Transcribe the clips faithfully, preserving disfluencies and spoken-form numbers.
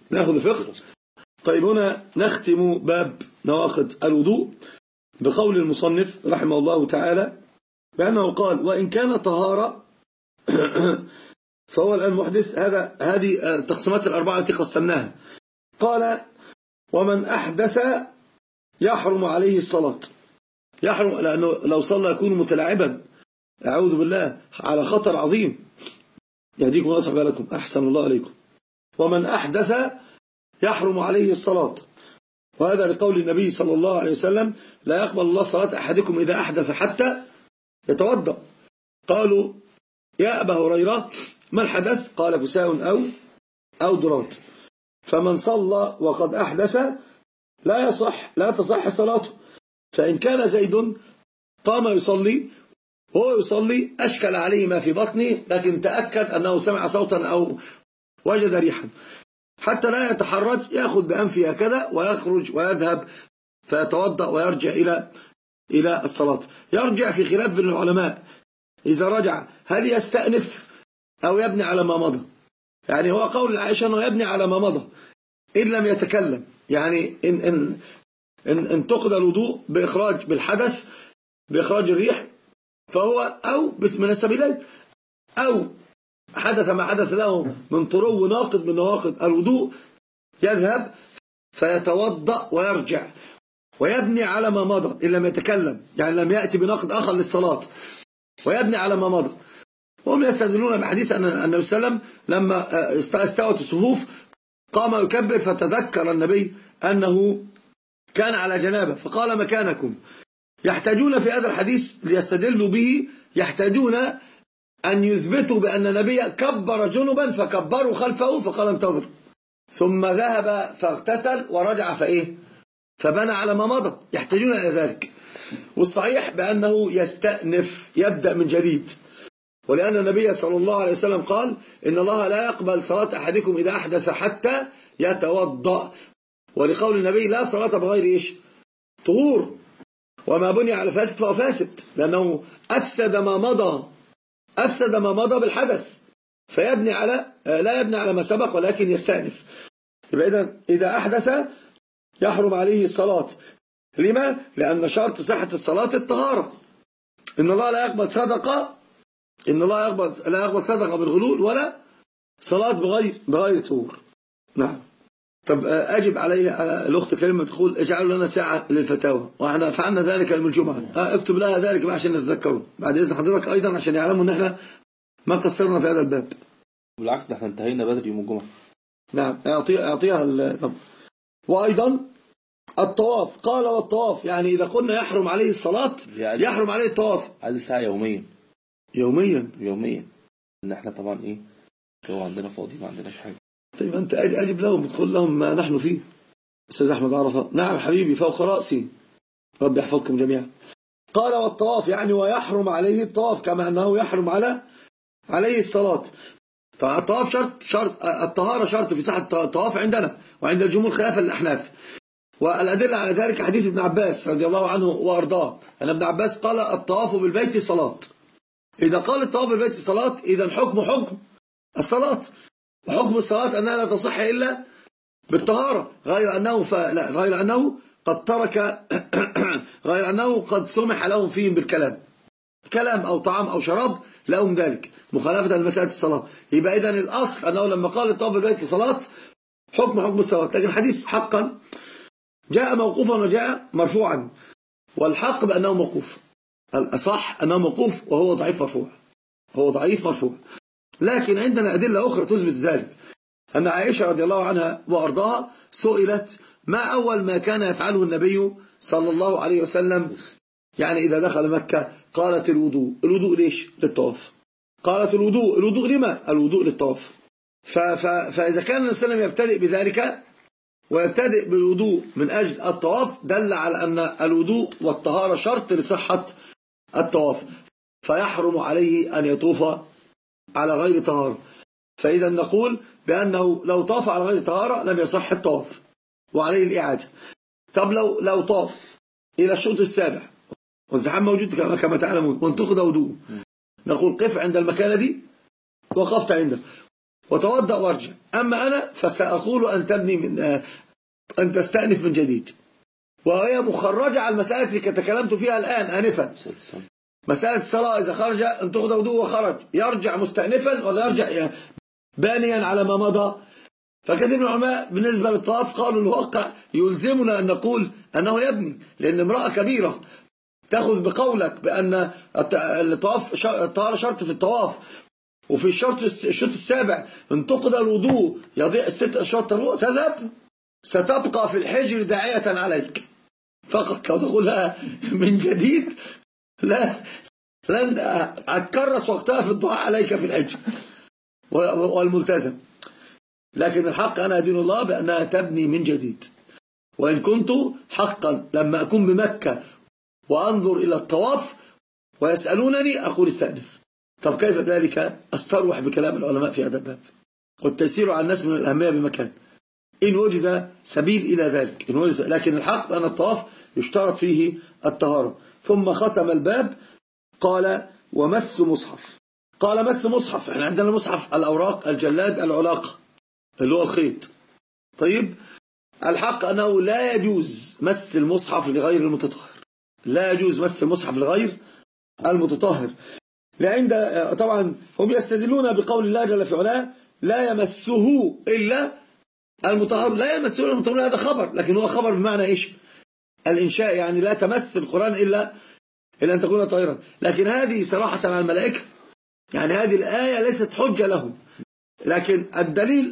ناخذ الفقه. طيب هنا نختم باب نواقض الوضوء بقول المصنف رحمه الله تعالى بأنه قال وإن كان طهارة فهو الآن محدث. هذا هذه التقسيمات الأربعة التي قسمناها. قال ومن أحدث يحرم عليه الصلاة. يحرم لأنه لو صلى يكون متلاعبا، أعوذ بالله، على خطر عظيم. يهديكم ويصلح بالكم، أحسن الله عليكم. ومن أحدث يحرم عليه الصلاة، وهذا لقول النبي صلى الله عليه وسلم لا يقبل الله صلاة أحدكم إذا أحدث حتى يتوضأ. قالوا يا أبا هريرة ما الحدث؟ قال فساء أو أو درات. فمن صلى وقد أحدث لا يصح لا تصح صلاته. فإن كان زيد قام يصلي وهو يصلي أشكل عليه ما في بطنه، لكن تأكد أنه سمع صوتا أو وجد ريحا، حتى لا يتحرج يأخذ بأنفه كذا ويخرج ويذهب فيتوضأ ويرجع إلى إلى الصلاة. يرجع في خلاف بين العلماء إذا رجع هل يستأنف أو يبني على ما مضى. يعني هو قول عائشة أنه يبني على ما مضى إن لم يتكلم. يعني إن, إن, إن, إن تقضى الوضوء بإخراج بالحدث بإخراج الريح فهو أو من السبيلين، أو حدث ما حدث له من طرو ناقض من نواقض الوضوء يذهب فيتوضأ ويرجع ويبني على ما مضى إن لم يتكلم، يعني لم يأتي بناقض آخر للصلاة، ويبني على ما مضى. وهم يستدلون بحديث أن النبي صلى الله عليه وسلم لما استوت الصفوف قام يكبر فتذكر النبي أنه كان على جنابه فقال مكانكم. يحتاجون في هذا الحديث ليستدلوا به، يحتاجون أن يثبتوا بأن النبي كبر جنبا فكبروا خلفه فقال انتظر، ثم ذهب فاغتسل ورجع فإيه فبنى على ما مضى. يحتاجون إلى ذلك. والصحيح بأنه يستأنف يبدأ من جديد، ولأن النبي صلى الله عليه وسلم قال إن الله لا يقبل صلاة أحدكم إذا أحدث حتى يتوضأ، ولقول النبي لا صلاة بغير إيش طهور، وما بني على فاسد فهو فاسد، لأنه أفسد ما مضى أفسد ما مضى بالحدث، فيبني على لا يبني على ما سبق ولكن يستأنف. يبقى إذا أحدث يحرم عليه الصلاة. لما؟ لأن شرط صحة الصلاة الطهارة. إن الله لا يقبل صدقة إن الله يقبل لا يقبل صدقة بالغلول ولا صلاة بغير بغير طهور. نعم. طب أجب عليه على الأخت كلمة تقول اجعلوا لنا ساعة للفتاوى، وإحنا فعلنا ذلك يوم الجمعة. اكتب لها ذلك بقى عشان نتذكره بعد إذن حضرتك أيضا، عشان يعلموا إن إحنا ما قصرنا في هذا الباب. بالعكس ده إحنا انتهينا بدري يوم الجمعة. نعم. أعطيها أعطيها النبض. وأيضا الطواف. قال والطواف يعني إذا قلنا يحرم عليه الصلاة يحرم عليه الطواف. هذه ساعة يوميا يوميا يوميا إن إحنا طبعا إيه هو عندنا فاضي ما عندناش حاجة. طيب أنت أجب لهم تقول لهم ما نحن فيه. أستاذ أحمد عرفة. نعم حبيبي فوق رأسي، رب يحفظكم جميعا. قال والطواف يعني ويحرم عليه الطواف كما أنه يحرم على عليه الصلاة. فالطواف شرط شرط الطهارة شرط في صحة الطواف عندنا وعند الجمهور خلافا للأحناف. والأدلة على ذلك حديث ابن عباس رضي الله عنه وأرضاه أن ابن عباس قال الطواف بالبيت صلاة. إذا قال الطواف بالبيت صلاة إذا حكم حكم الصلاة، وحكم الصلاة أنها لا تصح إلا بالطهارة، غير أنه فلا غير أنه قد ترك غير أنه قد سمح لهم فيهم بالكلام كلام أو طعام أو شراب لهم ذلك مخالفة لمسألة الصلاة. يبقى إذن الأصل أنه لما قال الطواف بالبيت صلاة حكم حكم الصلاة، لكن الحديث حقا جاء موقوفا وجاء مرفوعا، والحق بأنه موقوف، الأصح أنه موقوف وهو ضعيف مرفوع هو ضعيف مرفوع. لكن عندنا أدلة أخرى تثبت ذلك. أن عائشة رضي الله عنها وأرضاها سئلت ما أول ما كان يفعله النبي صلى الله عليه وسلم يعني إذا دخل مكة؟ قالت الوضوء. الوضوء ليش؟ للطواف. قالت الوضوء. الوضوء لما؟ الوضوء للطواف. فإذا كان النبي صلى الله عليه وسلم يبتدئ بذلك ويبتدئ بالوضوء من أجل الطواف دل على أن الوضوء والطهارة شرط لصحة الطواف، فيحرم عليه أن يطوف على غير طهارة. فإذا نقول بأنه لو طاف على غير طهارة لم يصح الطواف وعليه الإعادة. طب لو لو طاف إلى الشوط السابع والزحام موجود كما تعلمون وانتقد وضوء، نقول قف عند المكانة دي، وقفت عنده وتوضأ وارجع. أما أنا فسأقول أن تبني من أن تستأنف من جديد. وهي مخرجة على المسألة التي تكلمت فيها الآن آنفا، مسألة الصلاة إذا خرج أن تأخذ وضوء وخرج يرجع مستأنفا ولا يرجع بانيا على ما مضى. فكثير من العلماء بالنسبة للطواف قالوا الواقع يلزمنا أن نقول أنه يبني، لأن امرأة كبيرة تأخذ بقولك بأن الطواف الطهارة شرط في الطواف، وفي الشرط الشرط السابع ان تقضى الوضوء يضيع الست أشواط تذهب، ستبقى في الحجر داعية عليك فقط. لو تقولها من جديد لا لن أتكرس وقتها في الدعاء عليك في الحجر والملتزم. لكن الحق أنا أدين الله بأنها تبني من جديد. وإن كنت حقا لما أكون بمكة وأنظر إلى الطواف ويسألونني أقول استأنف. طب كيف ذلك؟ أستروح بكلام العلماء في هذا الباب، والتيسير على الناس من الأهمية بمكان إن وجد سبيل إلى ذلك. إن وجد، لكن الحق أن الطواف يشترط فيه الطهارة. ثم ختم الباب قال ومس مصحف. قال مس مصحف، احنا عندنا مصحف الأوراق الجلاد العلاقة اللي هو الخيط. طيب الحق أنه لا يجوز مس المصحف لغير المتطهر، لا يجوز مس المصحف لغير المتطهر. لعند طبعا هم يستدلون بقول الله جل في علاه لا يمسه إلا المطهر. لا يمسه إلا المطهر، هذا خبر، لكن هو خبر بمعنى إيش؟ الإنشاء، يعني لا تمس القرآن إلا إلا أن تكون طاهرا. لكن هذه صراحة على الملائكة، يعني هذه الآية ليست حجة لهم. لكن الدليل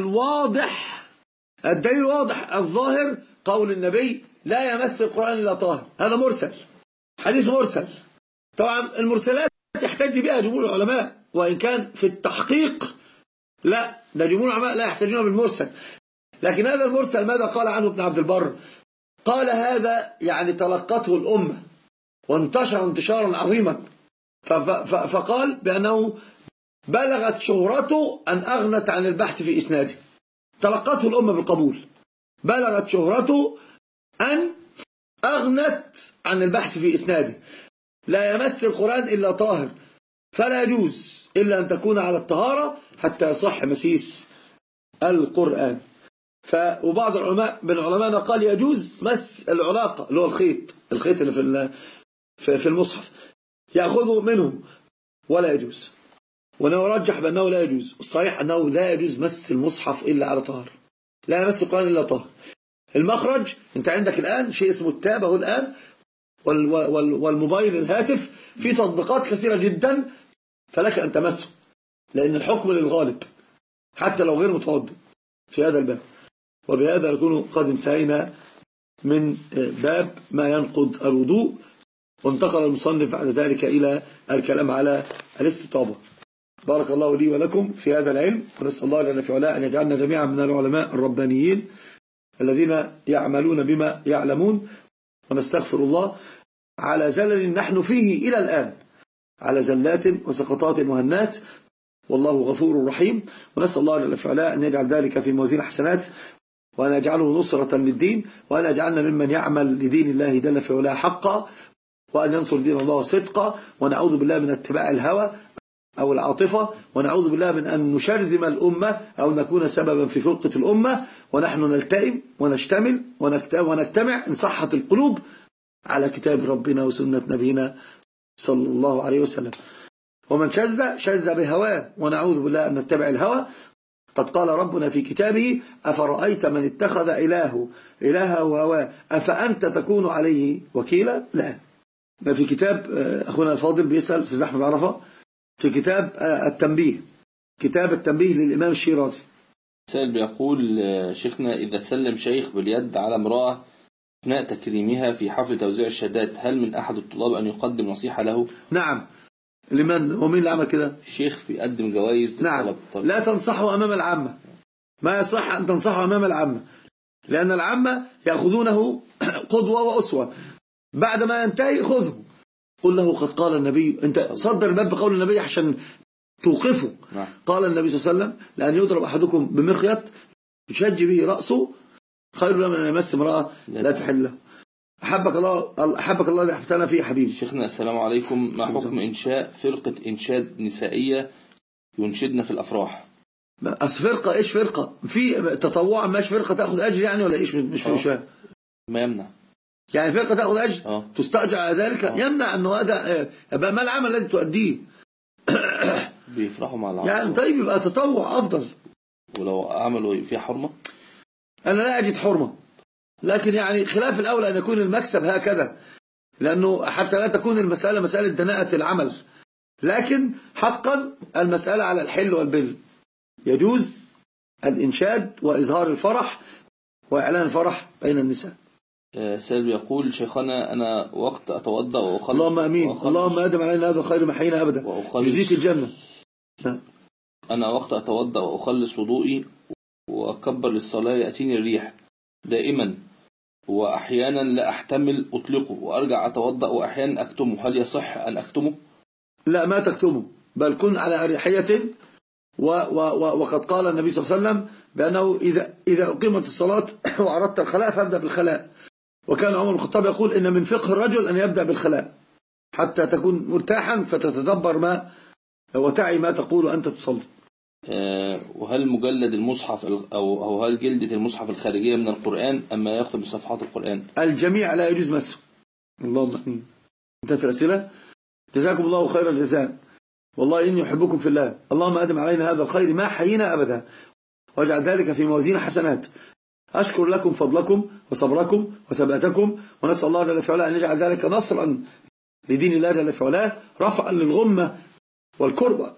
الواضح الدليل الواضح الظاهر قول النبي لا يمس القرآن إلا طاهر، هذا مرسل، حديث مرسل. طبعا المرسلات يحتج بها جمهور العلماء، وإن كان في التحقيق لا، ده جمهور العلماء لا يحتجون بالمرسل. لكن هذا المرسل ماذا قال عنه ابن عبد البر؟ قال هذا يعني تلقته الأمة وانتشر انتشارا عظيما، فقال بأنه بلغت شهرته أن أغنت عن البحث في إسناده. تلقته الأمة بالقبول، بلغت شهرته أن أغنت عن البحث في إسناده. لا يمس القرآن إلا طاهر، فلا يجوز إلا أن تكون على الطهارة حتى يصح مسيس القرآن. ف وبعض العلماء من علماءنا قال يجوز مس العلاقة اللي هو الخيط الخيط اللي في في المصحف يأخذه منه ولا يجوز. وأنه رجح بأنه لا يجوز، الصحيح أنه لا يجوز مس المصحف إلا على طهارة، لا يمس القرآن إلا طاهر. المخرج أنت عندك الآن شيء اسمه التاب أهو الآن، والموبايل الهاتف في تطبيقات كثيرة جدا فلك أن تمسه، لأن الحكم للغالب حتى لو غير متوضئ في هذا الباب. وبهذا نكون قد انتهينا من باب ما ينقض الوضوء، وانتقل المصنف بعد ذلك إلى الكلام على الاستطابة. بارك الله لي ولكم في هذا العلم، ونسأل الله لنا في علاه أن يجعلنا جميعا من العلماء الربانيين الذين يعملون بما يعلمون. ونستغفر الله على زلل نحن فيه إلى الآن، على زلات وسقطات وهنات، والله غفور رحيم. ونسأل الله لنا في علاه أن يجعل ذلك في موازين حسنات، وأن يجعله نصرة للدين، وأن يجعلنا ممن يعمل لدين الله جل في علاه حقا، وأن ينصر دين الله صدقا. ونعوذ بالله من اتباع الهوى أو العاطفة، ونعوذ بالله من أن نشرذم الأمة أو نكون سببا في فرقة الأمة، ونحن نلتئم ونشتمل ونجتمع إن صحت القلوب على كتاب ربنا وسنة نبينا صلى الله عليه وسلم. ومن شذ شذ بهواه، ونعوذ بالله أن نتبع الهوى. قد قال ربنا في كتابه أفرأيت من اتخذ إلهه إلهه وهواه أفأنت تكون عليه وكيلا؟ لا. ما في كتاب أخونا الفاضل بيسأل أستاذ أحمد عرفة في كتاب التنبيه، كتاب التنبيه للإمام الشيرازي. سائل بيقول شيخنا إذا سلم شيخ باليد على امرأة أثناء تكريمها في حفل توزيع الشهادات، هل من أحد الطلاب أن يقدم نصيحة له؟ نعم. لمن ومين اللي عمل كده؟ الشيخ بيقدم جوائز. نعم. لا تنصحه أمام العامة، ما يصح أن تنصحه أمام العامة، لأن العامة يأخذونه قدوة وأسوة، بعد ما ينتهي خذه قل له قد قال النبي. أنت صدر الباب بقول النبي عشان توقفه. نعم. قال النبي صلى الله عليه وسلم لأن يضرب أحدكم بمخيط يشج به رأسه خير له من أن يمس امرأة لا تحل له. أحبك الله أحبك الله اللي أحبتنا فيه حبيبي. شيخنا السلام عليكم، ما حكم إنشاء فرقة إنشاد نسائية ينشدن في الأفراح؟ أصل فرقة إيش فرقة في تطوع ماش فرقة تأخذ أجر يعني ولا إيش مش مش فاهم ما يمنع يعني فرقة تأخذ أجر أوه. تستأجر على ذلك أوه. يمنع أنه هذا يبقى ما العمل الذي تؤديه بيفرحوا مع العمل يعني طيب يبقى تطوع أفضل. ولو عملوا فيها حرمة أنا لا أجد حرمة، لكن يعني خلاف الأولى أن يكون المكسب هكذا، لأنه حتى لا تكون المسألة مسألة دناءة العمل، لكن حقا المسألة على الحل والبل. يجوز الإنشاد وإظهار الفرح وإعلان الفرح بين النساء. سالم يقول شيخنا أنا وقت أتوضأ وأخلص اللهم أمين اللهم أدم علينا هذا خير محينا أبدا جزيت الجنة. أنا وقت أتوضأ وأخلص وضوئي وأكبر للصلاة يأتيني الريح دائما، وأحيانا لا أحتمل أطلقه وأرجع أتوضأ وأحيانا أكتمه، هل يصح أن أكتمه؟ لا ما تكتمه، بل كن على أريحية. و و و وقد قال النبي صلى الله عليه وسلم بأنه إذا, إذا أقيمت الصلاة وأردت الخلاء فابدأ بالخلاء. وكان عمر بن الخطاب يقول إن من فقه الرجل أن يبدأ بالخلاء حتى تكون مرتاحا فتتدبر ما وتعي ما تقول أنت تصلي. أه وهل مجلد المصحف أو أو هل جلدة المصحف الخارجية من القرآن أما يخدم صفحات القرآن؟ الجميع لا يجوز مسه. اللهم امين. انتهت الأسئلة. جزاكم الله خير الجزاء، والله إني أحبكم في الله. اللهم أدم علينا هذا الخير ما حيينا أبدا، واجعل ذلك في موازين حسنات. أشكر لكم فضلكم وصبركم وثباتكم، ونسأل الله جل في علاه أن يجعل ذلك نصرا لدين الله جل في علاه، رفعا للغمة والكربة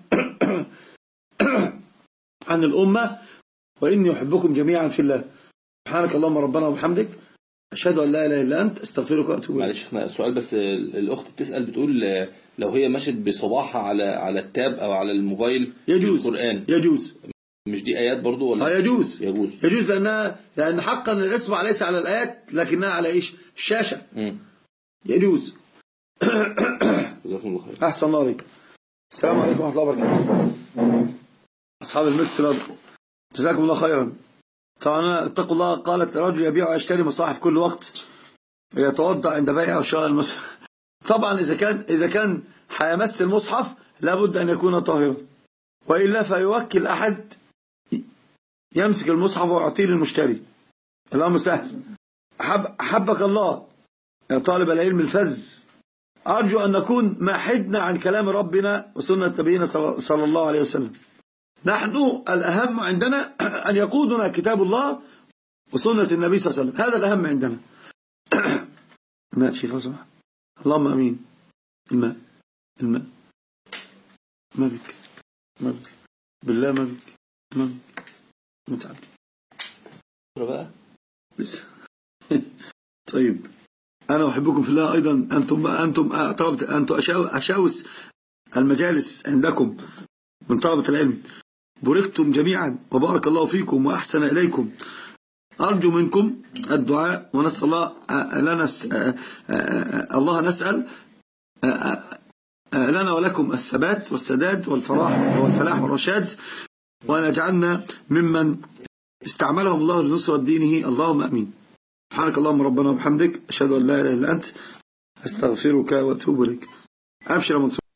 عن الأمة. وإني أحبكم جميعا في الله. سبحانك اللهم ربنا وبحمدك، أشهد أن لا إله إلا أنت، أستغفرك وأتوب إليك. معلش سؤال بس، الأخت بتسأل بتقول لو هي مشت بصباحها على على التاب أو على الموبايل يجوز القرآن يجوز مش دي آيات برضو ولا؟ آه يجوز يجوز يجوز لأنها لأن حقا الإصبع ليس على الآيات لكنها على إيش الشاشة. م. يجوز. جزاكم الله خير. أحسن الله عليك. السلام عليكم ورحمة الله وبركاته. أصحاب المكس جزاكم الله خيرا. طبعا اتقوا الله. قالت رجل يبيع ويشتري مصاحف كل وقت يتوضأ عند بيع وشراء المصحف. طبعا إذا كان إذا كان هيمس المصحف لابد أن يكون طاهرا، وإلا فيوكل أحد يمسك المصحف ويعطيه للمشتري. الأمر سهل. أحب أحبك الله يا طالب العلم الفز، أرجو أن نكون ما حدنا عن كلام ربنا وسنة نبينا صلى الله عليه وسلم. نحن الأهم عندنا أن يقودنا كتاب الله وسنة النبي صلى الله عليه وسلم، هذا الأهم عندنا. الماء شيخ لو سمحت. اللهم أمين. الماء الماء ما بك ما بك بالله ما بك ما بك متعب بقى. طيب أنا أحبكم في الله أيضا. أنتم أنتم طلبة أنتم أشاوس المجالس عندكم من طلبة العلم، باركتم جميعا وبارك الله فيكم وأحسن إليكم. أرجو منكم الدعاء، ونسأل الله لنا الله نسأل لنا ولكم الثبات والسداد والفلاح والفلاح والرشاد، وأن يجعلنا ممن استعملهم الله لنصرة دينه. اللهم أمين. سبحانك اللهم ربنا وبحمدك، أشهد أن لا إله إلا أنت، أستغفرك وأتوب إليك. أبشر منصور.